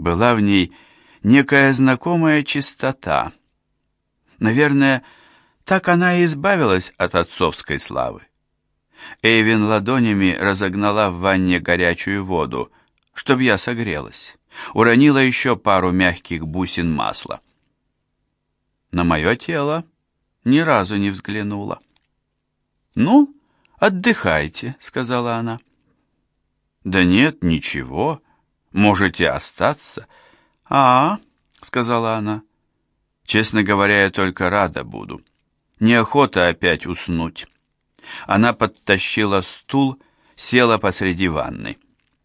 Была в ней некая знакомая чистота. Наверное, так она и избавилась от отцовской славы. Эйвин ладонями разогнала в ванне горячую воду, чтоб я согрелась. Уронила еще пару мягких бусин масла. На мое тело ни разу не взглянула. «Ну, отдыхайте», — сказала она. «Да нет, ничего, можете остаться». Сказала она. «Честно говоря, я только рада буду. Неохота опять уснуть». Она подтащила стул, села посреди ванны.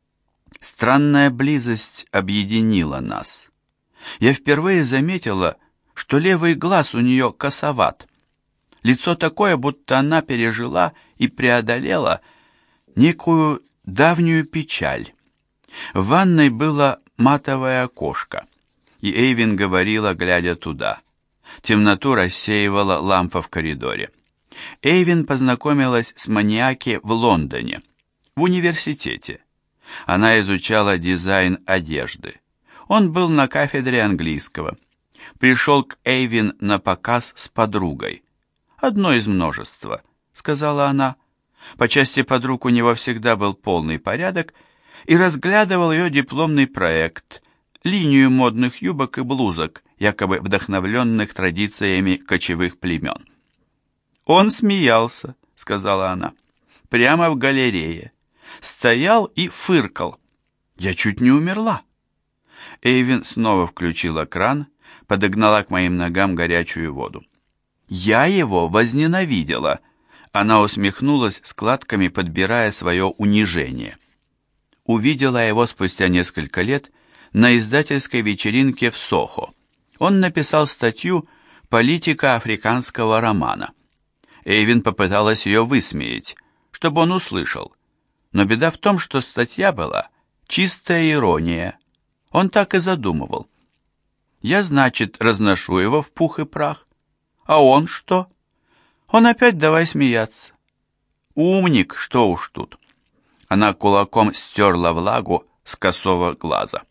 Странная близость объединила нас. Я впервые заметила, что левый глаз у нее косоват. Лицо такое, будто она пережила и преодолела некую давнюю печаль. В ванной было матовое окошко, и Эйвин говорила, глядя туда. Темноту рассеивала лампа в коридоре. Эйвин познакомилась с Маниаки в Лондоне, в университете. Она изучала дизайн одежды. Он был на кафедре английского. Пришел к Эйвин на показ с подругой. «Одно из множества», — сказала она. По части подруг у него всегда был полный порядок, и разглядывал ее дипломный проект, линию модных юбок и блузок, якобы вдохновленных традициями кочевых племен. «Он смеялся», — сказала она, — «прямо в галерее. Стоял и фыркал. Я чуть не умерла». Эйвин снова включила кран, подогнала к моим ногам горячую воду. «Я его возненавидела», — она усмехнулась, складками подбирая свое унижение. Увидела его спустя несколько лет на издательской вечеринке в Сохо. Он написал статью «Политика африканского романа». Эйвин попыталась ее высмеять, чтобы он услышал. Но беда в том, что статья была чистая ирония. Он так и задумывал. Я, значит, разношу его в пух и прах. А он что? Он опять давай смеяться. Умник, что уж тут. Она кулаком стерла влагу с косого глаза.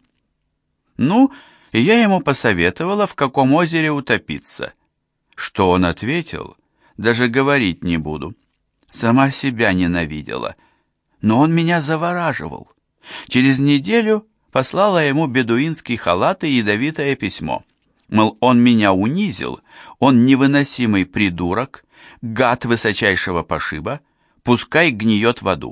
Ну, и я ему посоветовала, в каком озере утопиться. Что он ответил, даже говорить не буду. Сама себя ненавидела. Но он меня завораживал. Через неделю послала ему бедуинский халат и ядовитое письмо. Мол, он меня унизил, он невыносимый придурок, гад высочайшего пошиба, пускай гниет в аду.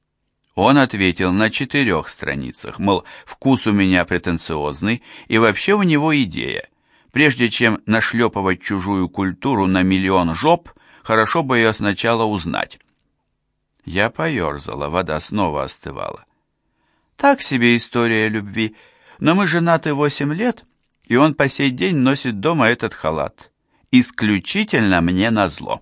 Он ответил на 4 страницах, мол, вкус у меня претенциозный, и вообще у него идея. Прежде чем нашлепывать чужую культуру на миллион жоп, хорошо бы ее сначала узнать. Я поерзала, вода снова остывала. Так себе история любви, но мы женаты 8 лет, и он по сей день носит дома этот халат. Исключительно мне назло.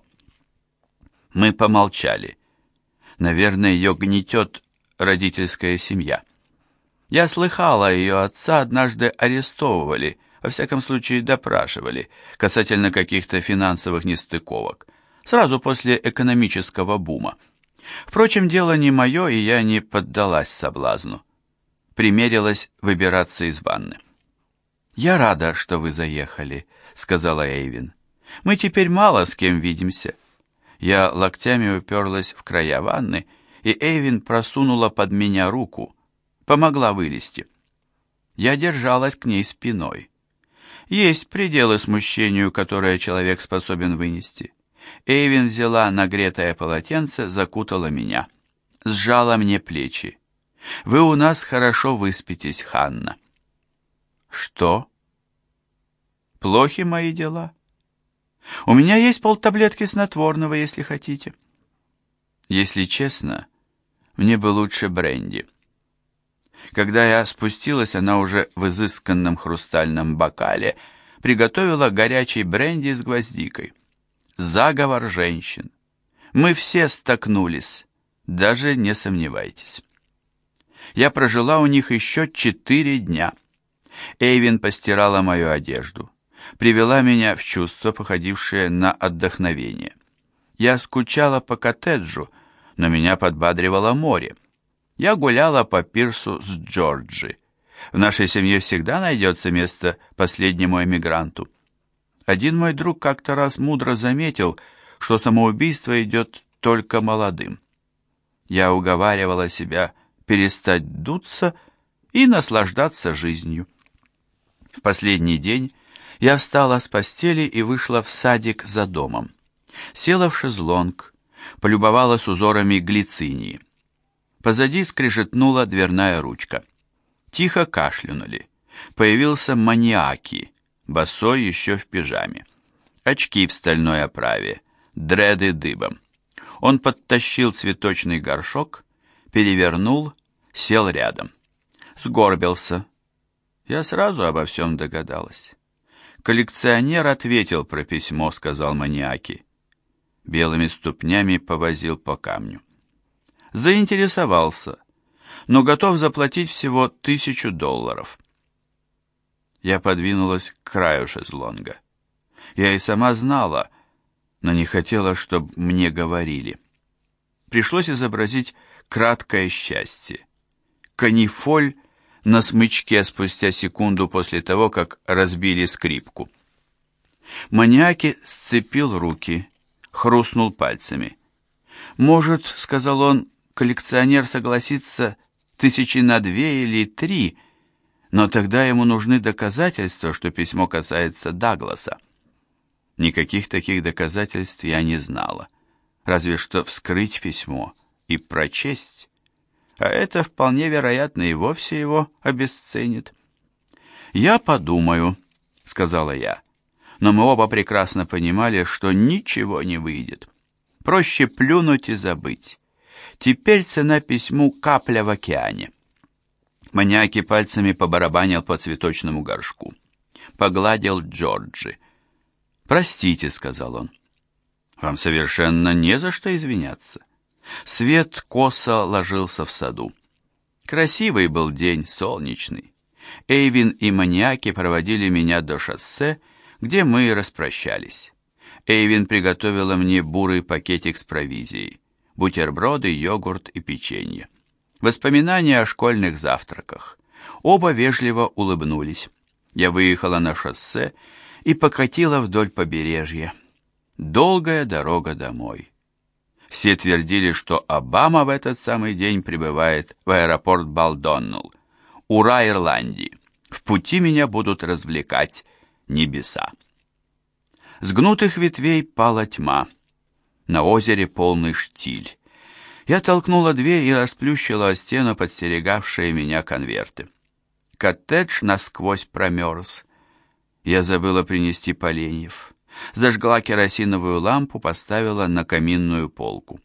Мы помолчали. Наверное, ее гнетет родительская семья. Я слыхала, ее отца однажды арестовывали, во всяком случае допрашивали, касательно каких-то финансовых нестыковок, сразу после экономического бума. Впрочем, дело не мое, и я не поддалась соблазну. Примерилась выбираться из ванны. «Я рада, что вы заехали», — сказала Эйвин. «Мы теперь мало с кем видимся». Я локтями уперлась в края ванны, и Эйвин просунула под меня руку, помогла вылезти. Я держалась к ней спиной. Есть пределы смущению, которое человек способен вынести. Эйвин взяла нагретое полотенце, закутала меня. Сжала мне плечи. «Вы у нас хорошо выспитесь, Ханна». «Что? Плохи мои дела? У меня есть полтаблетки снотворного, если хотите». Если честно, мне бы лучше бренди. Когда я спустилась, она уже в изысканном хрустальном бокале приготовила горячий бренди с гвоздикой. Заговор женщин. Мы все столкнулись, даже не сомневайтесь. Я прожила у них еще 4 дня. Эйвин постирала мою одежду, привела меня в чувство, походившее на отдохновение. Я скучала по коттеджу, но меня подбадривало море. Я гуляла по пирсу с Джорджи. В нашей семье всегда найдется место последнему эмигранту. Один мой друг как-то раз мудро заметил, что самоубийство идет только молодым. Я уговаривала себя перестать дуться и наслаждаться жизнью. В последний день я встала с постели и вышла в садик за домом. Села в шезлонг, полюбовалась узорами глицинии. Позади скрежетнула дверная ручка. Тихо кашлянули. Появился Маниаки, босой еще в пижаме. Очки в стальной оправе, дреды дыбом. Он подтащил цветочный горшок, перевернул, сел рядом. Сгорбился. Я сразу обо всем догадалась. «Коллекционер ответил про письмо», — сказал Маниаки. Белыми ступнями повозил по камню. Заинтересовался, но готов заплатить всего $1000. Я подвинулась к краю шезлонга. Я и сама знала, но не хотела, чтобы мне говорили. Пришлось изобразить краткое счастье. Канифоль на смычке спустя секунду после того, как разбили скрипку. Маниаки сцепил руки, хрустнул пальцами. «Может, — сказал он, — коллекционер согласится 2 или 3, но тогда ему нужны доказательства, что письмо касается Дагласа». Никаких таких доказательств я не знала, разве что вскрыть письмо и прочесть, а это вполне вероятно и вовсе его обесценит. «Я подумаю», — сказала я, но мы оба прекрасно понимали, что ничего не выйдет. Проще плюнуть и забыть. Теперь цена письму — капля в океане. Маниаки пальцами побарабанил по цветочному горшку. Погладил Джорджи. «Простите», — сказал он. «Вам совершенно не за что извиняться». Свет косо ложился в саду. Красивый был день, солнечный. Эйвин и Маниаки проводили меня до шоссе, где мы распрощались. Эйвин приготовила мне бурый пакетик с провизией, бутерброды, йогурт и печенье. Воспоминания о школьных завтраках. Оба вежливо улыбнулись. Я выехала на шоссе и покатила вдоль побережья. Долгая дорога домой. Все твердили, что Обама в этот самый день прибывает в аэропорт Балдоннелл. Ура, Ирландии! В пути меня будут развлекать небеса. С гнутых ветвей пала тьма. На озере полный штиль. Я толкнула дверь и расплющила о стену подстерегавшие меня конверты. Коттедж насквозь промерз. Я забыла принести поленьев. Зажгла керосиновую лампу, поставила на каминную полку.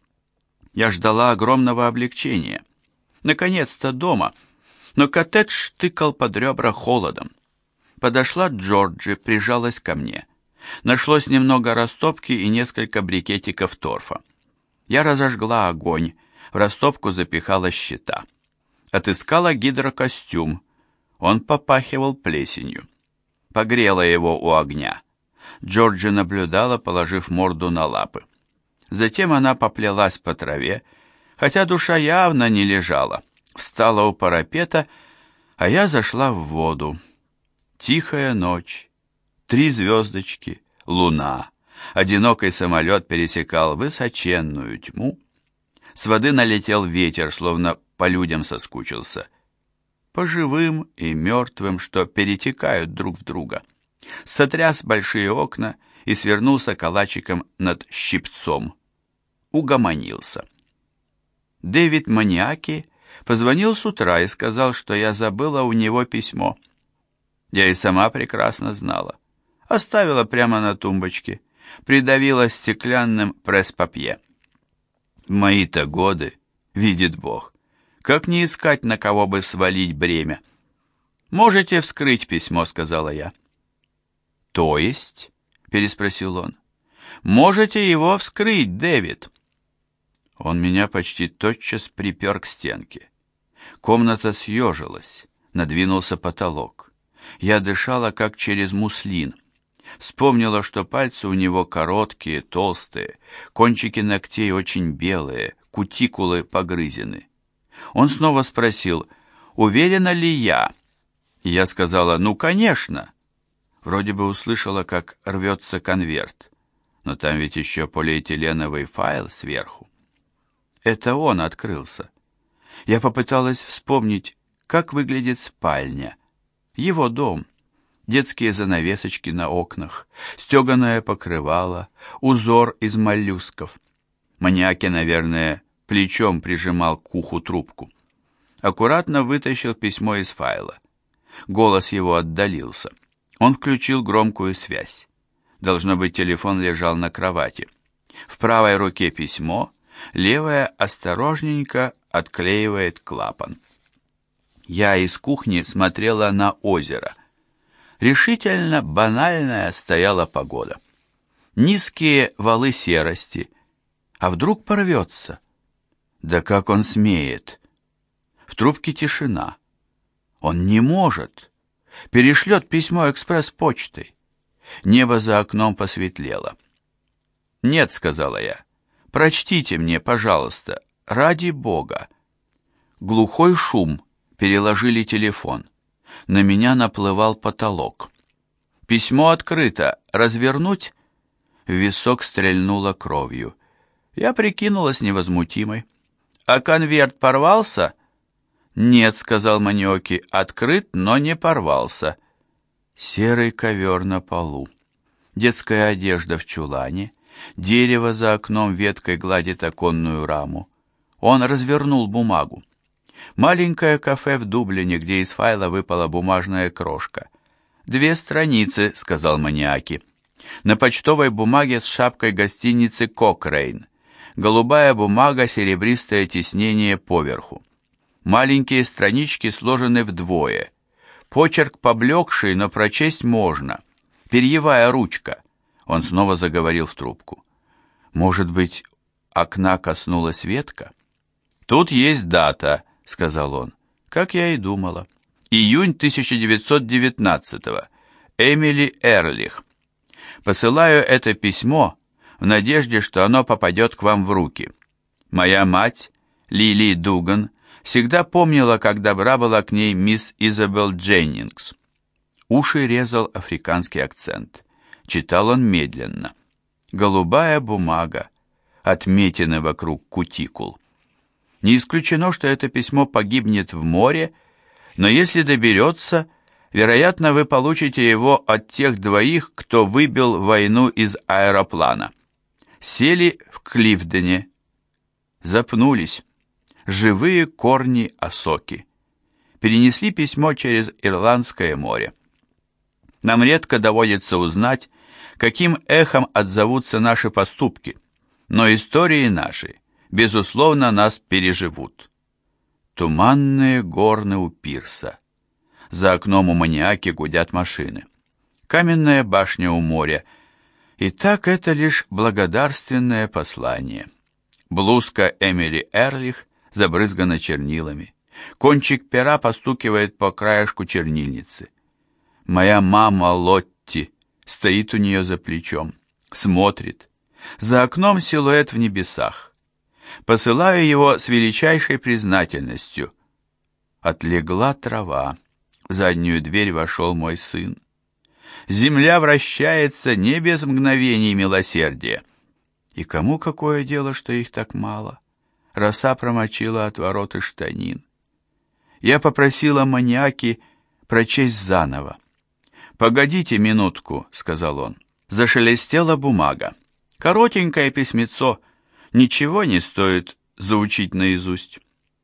Я ждала огромного облегчения. Наконец-то дома. Но коттедж тыкал под ребра холодом. Подошла Джорджи, прижалась ко мне. Нашлось немного растопки и несколько брикетиков торфа. Я разожгла огонь, в растопку запихала щита. Отыскала гидрокостюм. Он попахивал плесенью. Погрела его у огня. Джорджи наблюдала, положив морду на лапы. Затем она поплелась по траве, хотя душа явно не лежала. Встала у парапета, а я зашла в воду. Тихая ночь, 3 звездочки, луна. Одинокий самолет пересекал высоченную тьму. С воды налетел ветер, словно по людям соскучился. По живым и мертвым, что перетекают друг в друга. Сотряс большие окна и свернулся калачиком над щипцом. Угомонился. Дэвид Маниаки позвонил с утра и сказал, что я забыла у него письмо. Я и сама прекрасно знала. Оставила прямо на тумбочке, придавила стеклянным пресс-папье. В мои-то годы, видит Бог, как не искать, на кого бы свалить бремя. «Можете вскрыть письмо», — сказала я. «То есть?» — переспросил он. «Можете его вскрыть, Дэвид». Он меня почти тотчас припер к стенке. Комната съежилась, надвинулся потолок. Я дышала, как через муслин. Вспомнила, что пальцы у него короткие, толстые, кончики ногтей очень белые, кутикулы погрызены. Он снова спросил, уверена ли я? И я сказала: ну, конечно. Вроде бы услышала, как рвется конверт, но там ведь еще полиэтиленовый файл сверху. Это он открылся. Я попыталась вспомнить, как выглядит спальня, его дом, детские занавесочки на окнах, стеганое покрывало, узор из моллюсков. Маньяки, наверное, плечом прижимал к уху трубку. Аккуратно вытащил письмо из файла. Голос его отдалился. Он включил громкую связь. Должно быть, телефон лежал на кровати. В правой руке письмо, левая осторожненько отклеивает клапан. Я из кухни смотрела на озеро. Решительно банальная стояла погода. Низкие валы серости. А вдруг порвется? Да как он смеет? В трубке тишина. Он не может. Перешлет письмо экспресс-почтой. Небо за окном посветлело. «Нет», — сказала я, — «прочтите мне, пожалуйста, ради Бога». Глухой шум. Переложили телефон. На меня наплывал потолок. «Письмо открыто. Развернуть?» В висок стрельнуло кровью. Я прикинулась невозмутимой. «А конверт порвался?» «Нет», — сказал Маньоки, — «открыт, но не порвался». Серый ковер на полу. Детская одежда в чулане. Дерево за окном веткой гладит оконную раму. Он развернул бумагу. Маленькое кафе в Дублине, где из файла выпала бумажная крошка. 2 страницы, сказал Маньяки. На почтовой бумаге с шапкой гостиницы «Кокрейн». Голубая бумага, серебристое тиснение поверху. Маленькие странички сложены вдвое. Почерк поблекший, но прочесть можно. Перьевая ручка. Он снова заговорил в трубку. Может быть, окна коснулась ветка? Тут есть дата, сказал он. Как я и думала. Июнь 1919-го. Эмили Эрлих. Посылаю это письмо в надежде, что оно попадет к вам в руки. Моя мать, Лили Дуган, всегда помнила, как добра была к ней мисс Изабелл Дженнингс. Уши резал африканский акцент. Читал он медленно. Голубая бумага, отметины вокруг кутикул. Не исключено, что это письмо погибнет в море, но если доберется, вероятно, вы получите его от тех 2, кто выбил войну из аэроплана. Сели в Кливдене, запнулись. Живые корни осоки. Перенесли письмо через Ирландское море. Нам редко доводится узнать, каким эхом отзовутся наши поступки, но истории наши, безусловно, нас переживут. Туманные горны у пирса. За окном у Маньяки гудят машины. Каменная башня у моря. И так это лишь благодарственное послание. Блузка Эмили Эрлих забрызгана чернилами. Кончик пера постукивает по краешку чернильницы. Моя мама Лотти стоит у нее за плечом, смотрит. За окном силуэт в небесах. Посылаю его с величайшей признательностью. Отлегла трава. В заднюю дверь вошел мой сын. Земля вращается не без мгновений милосердия. И кому какое дело, что их так мало? Роса промочила отвороты штанин. Я попросила Маньяки прочесть заново. «Погодите минутку», — сказал он. Зашелестела бумага. Коротенькое письмецо, ничего не стоит заучить наизусть.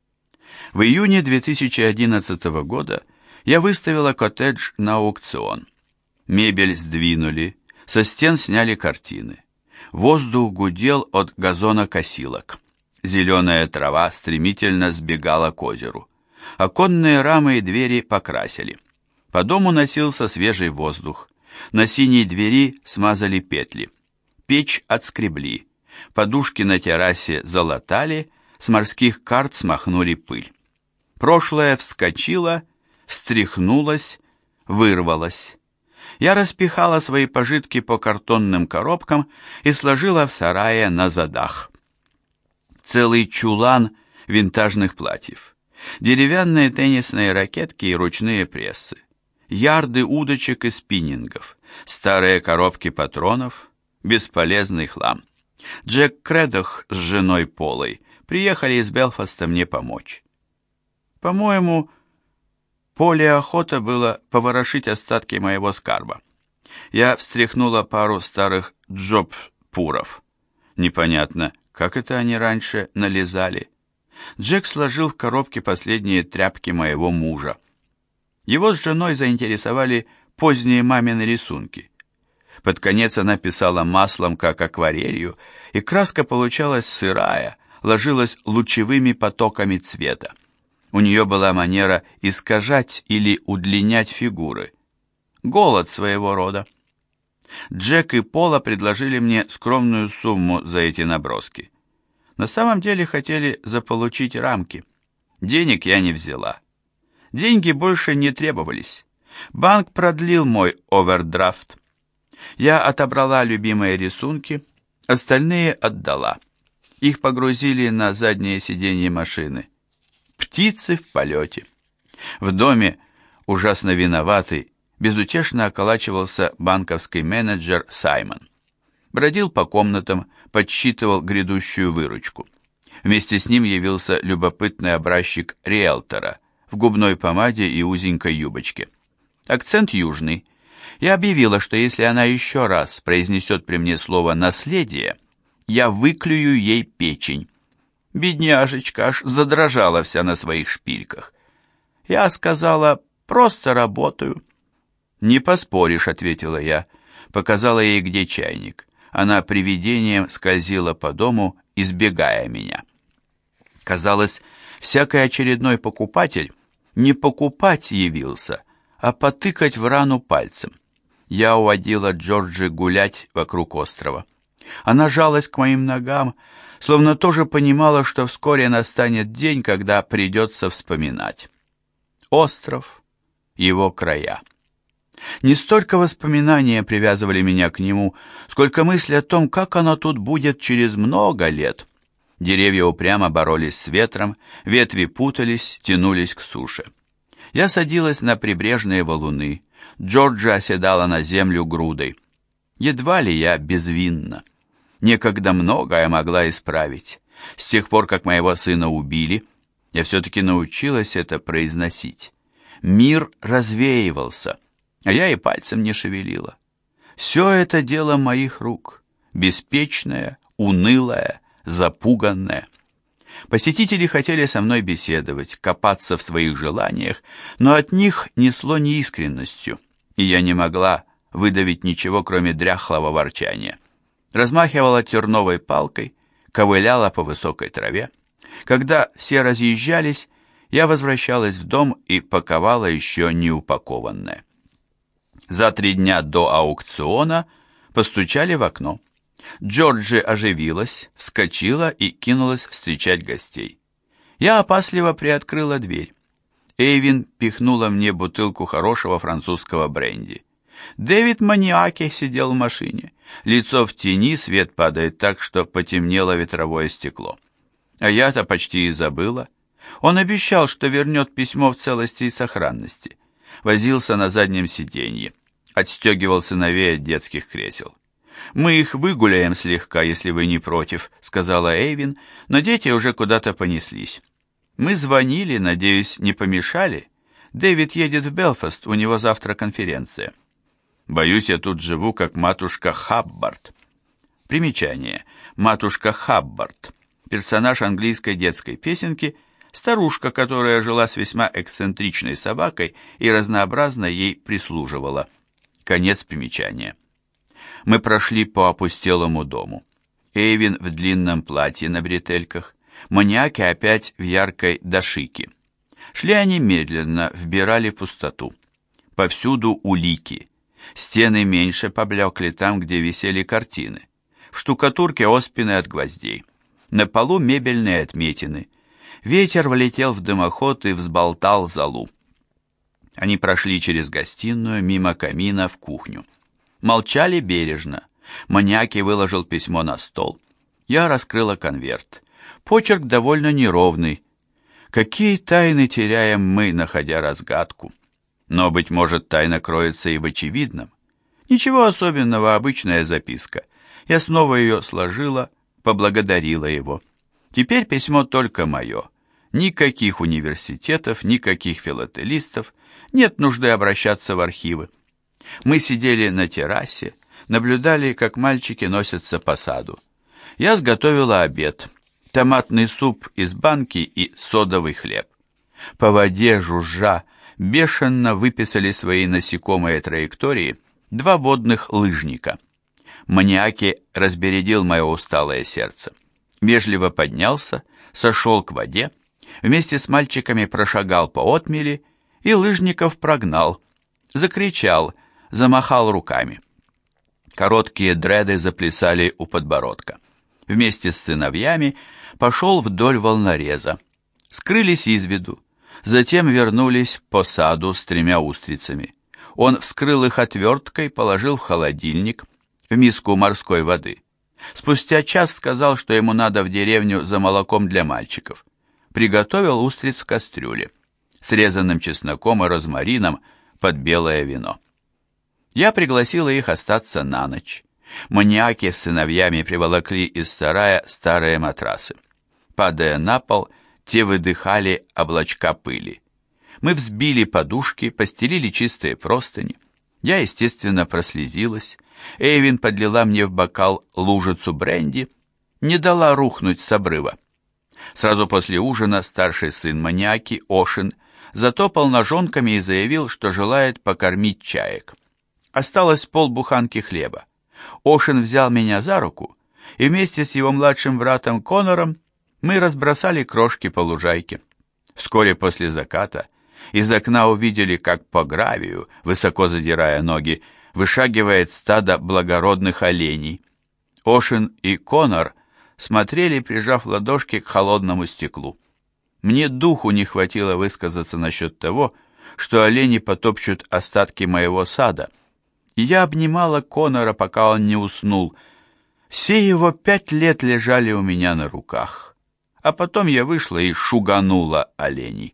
В июне 2011 года я выставила коттедж на аукцион. Мебель сдвинули, со стен сняли картины. Воздух гудел от газонокосилок. Зеленая трава стремительно сбегала к озеру. Оконные рамы и двери покрасили. По дому носился свежий воздух. На синей двери смазали петли. Печь отскребли. Подушки на террасе залатали, с морских карт смахнули пыль. Прошлое вскочило, встряхнулось, вырвалось. Я распихала свои пожитки по картонным коробкам и сложила в сарае на задах. Целый чулан винтажных платьев. Деревянные теннисные ракетки и ручные прессы. Ярды удочек и спиннингов. Старые коробки патронов. Бесполезный хлам. Джек Кредох с женой Полой приехали из Белфаста мне помочь. По-моему, Поле охота было поворошить остатки моего скарба. Я встряхнула пару старых джоб-пуров. Непонятно, как это они раньше налезали. Джек сложил в коробке последние тряпки моего мужа. Его с женой заинтересовали поздние мамины рисунки. Под конец она писала маслом, как акварелью, и краска получалась сырая, ложилась лучевыми потоками цвета. У нее была манера искажать или удлинять фигуры. Голод своего рода. Джек и Пола предложили мне скромную сумму за эти наброски. На самом деле хотели заполучить рамки. Денег я не взяла. Деньги больше не требовались. Банк продлил мой овердрафт. Я отобрала любимые рисунки, остальные отдала. Их погрузили на заднее сиденье машины. Птицы в полете. В доме, ужасно виноватый, безутешно околачивался банковский менеджер Саймон. Бродил по комнатам, подсчитывал грядущую выручку. Вместе с ним явился любопытный образчик риэлтора в губной помаде и узенькой юбочке. Акцент южный. Я объявила, что если она еще раз произнесет при мне слово «наследие», я выклюю ей печень. Бедняжечка аж задрожала вся на своих шпильках. Я сказала: «Просто работаю». «Не поспоришь», — ответила я, показала ей, где чайник. Она привидением скользила по дому, избегая меня. Казалось, всякий очередной покупатель не покупать явился, а потыкать в рану пальцем. Я уводила Джорджи гулять вокруг острова. Она жалась к моим ногам, словно тоже понимала, что вскоре настанет день, когда придется вспоминать. Остров, его края. Не столько воспоминания привязывали меня к нему, сколько мысли о том, как оно тут будет через много лет. Деревья упрямо боролись с ветром, ветви путались, тянулись к суше. Я садилась на прибрежные валуны, Джорджи оседала на землю грудой. Едва ли я безвинна. Некогда многое могла исправить. С тех пор, как моего сына убили, я все-таки научилась это произносить. Мир развеивался, а я и пальцем не шевелила. Все это дело моих рук, беспечное, унылое, запуганное. Посетители хотели со мной беседовать, копаться в своих желаниях, но от них несло неискренностью, и я не могла выдавить ничего, кроме дряхлого ворчания. Размахивала терновой палкой, ковыляла по высокой траве. Когда все разъезжались, я возвращалась в дом и паковала еще неупакованное. За 3 дня до аукциона постучали в окно. Джорджи оживилась, вскочила и кинулась встречать гостей. Я опасливо приоткрыла дверь. Эйвин пихнула мне бутылку хорошего французского бренди. Дэвид Маниаки сидел в машине. Лицо в тени, свет падает так, что потемнело ветровое стекло. А я-то почти и забыла. Он обещал, что вернет письмо в целости и сохранности. Возился на заднем сиденье. Отстегивал сыновей от детских кресел. «Мы их выгуляем слегка, если вы не против», — сказала Эйвин, но дети уже куда-то понеслись. «Мы звонили, надеюсь, не помешали? Дэвид едет в Белфаст, у него завтра конференция». «Боюсь, я тут живу, как матушка Хаббард». Примечание. Матушка Хаббард. Персонаж английской детской песенки, старушка, которая жила с весьма эксцентричной собакой и разнообразно ей прислуживала. Конец примечания. Мы прошли по опустелому дому. Эйвин в длинном платье на бретельках, Маниаки опять в яркой дашике. Шли они медленно, вбирали пустоту. Повсюду улики. Стены меньше поблекли там, где висели картины. В штукатурке оспины от гвоздей. На полу мебельные отметины. Ветер влетел в дымоход и взболтал золу. Они прошли через гостиную, мимо камина, в кухню. Молчали бережно. Маниаки выложил письмо на стол. Я раскрыла конверт. Почерк довольно неровный. Какие тайны теряем мы, находя разгадку? Но, быть может, тайна кроется и в очевидном. Ничего особенного, обычная записка. Я снова ее сложила, поблагодарила его. Теперь письмо только мое. Никаких университетов, никаких филателистов, нет нужды обращаться в архивы. Мы сидели на террасе, наблюдали, как мальчики носятся по саду. Я сготовила обед. Томатный суп из банки и содовый хлеб. По воде, жужжа, бешено выписали свои насекомые траектории два водных лыжника. Маниаки разбередил мое усталое сердце. Вежливо поднялся, сошел к воде, вместе с мальчиками прошагал по отмели и лыжников прогнал, закричал, замахал руками. Короткие дреды заплясали у подбородка. Вместе с сыновьями пошел вдоль волнореза. Скрылись из виду. Затем вернулись по саду с 3 устрицами. Он вскрыл их отверткой, положил в холодильник, в миску морской воды. Спустя час сказал, что ему надо в деревню за молоком для мальчиков. Приготовил устриц в кастрюле, срезанным чесноком и розмарином под белое вино. Я пригласила их остаться на ночь. Маниаки с сыновьями приволокли из сарая старые матрасы. Падая на пол, те выдыхали облачка пыли. Мы взбили подушки, постелили чистые простыни. Я, естественно, прослезилась. Эйвин подлила мне в бокал лужицу бренди, не дала рухнуть с обрыва. Сразу после ужина старший сын Маниаки, Ошин, затопал ножонками и заявил, что желает покормить чаек. Осталось полбуханки хлеба. Ошин взял меня за руку, и вместе с его младшим братом Конором мы разбросали крошки по лужайке. Вскоре после заката из окна увидели, как по гравию, высоко задирая ноги, вышагивает стадо благородных оленей. Ошин и Конор смотрели, прижав ладошки к холодному стеклу. Мне духу не хватило высказаться насчет того, что олени потопчут остатки моего сада, и я обнимала Конора, пока он не уснул. Все его 5 лет лежали у меня на руках, а потом я вышла и шуганула оленей.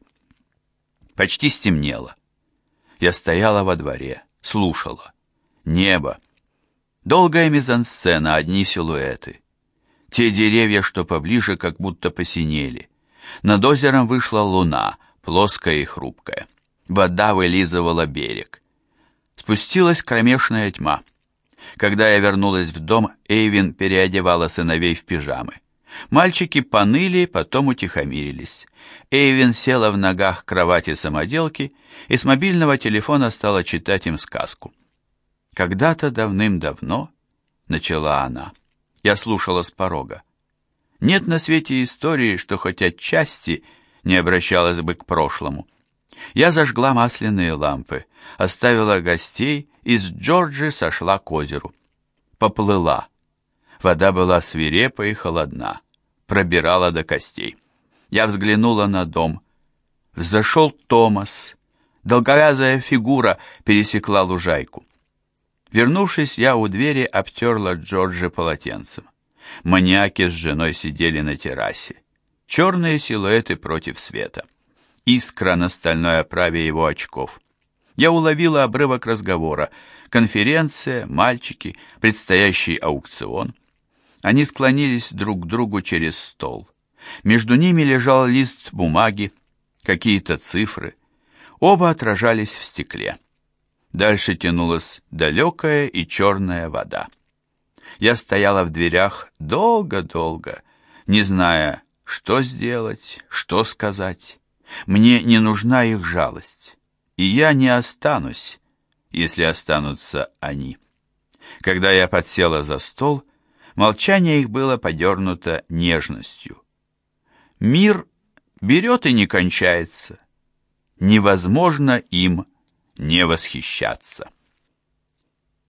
Почти стемнело. Я стояла во дворе, слушала. Небо. Долгая мизансцена, одни силуэты. Те деревья, что поближе, как будто посинели. Над озером вышла луна, плоская и хрупкая. Вода вылизывала берег. Спустилась кромешная тьма. Когда я вернулась в дом, Эйвин переодевала сыновей в пижамы. Мальчики поныли, потом утихомирились. Эйвин села в ногах кровати самоделки и с мобильного телефона стала читать им сказку. «Когда-то давным-давно», — начала она, — я слушала с порога. Нет на свете истории, что хоть отчасти не обращалась бы к прошлому. Я зажгла масляные лампы, оставила гостей и с Джорджи сошла к озеру. Поплыла. Вода была свирепа и холодна, пробирала до костей. Я взглянула на дом. Взошел Томас. Долговязая фигура пересекла лужайку. Вернувшись, я у двери обтерла Джорджи полотенцем. Маниаки с женой сидели на террасе. Черные силуэты против света. Искра на стальной оправе его очков. Я уловила обрывок разговора. Конференция, мальчики, предстоящий аукцион. Они склонились друг к другу через стол. Между ними лежал лист бумаги, какие-то цифры. Оба отражались в стекле. Дальше тянулась далекая и черная вода. Я стояла в дверях долго-долго, не зная, что сделать, что сказать. Мне не нужна их жалость, и я не останусь, если останутся они. Когда я подсела за стол, молчание их было подернуто нежностью. Мир берет и не кончается. Невозможно им не восхищаться.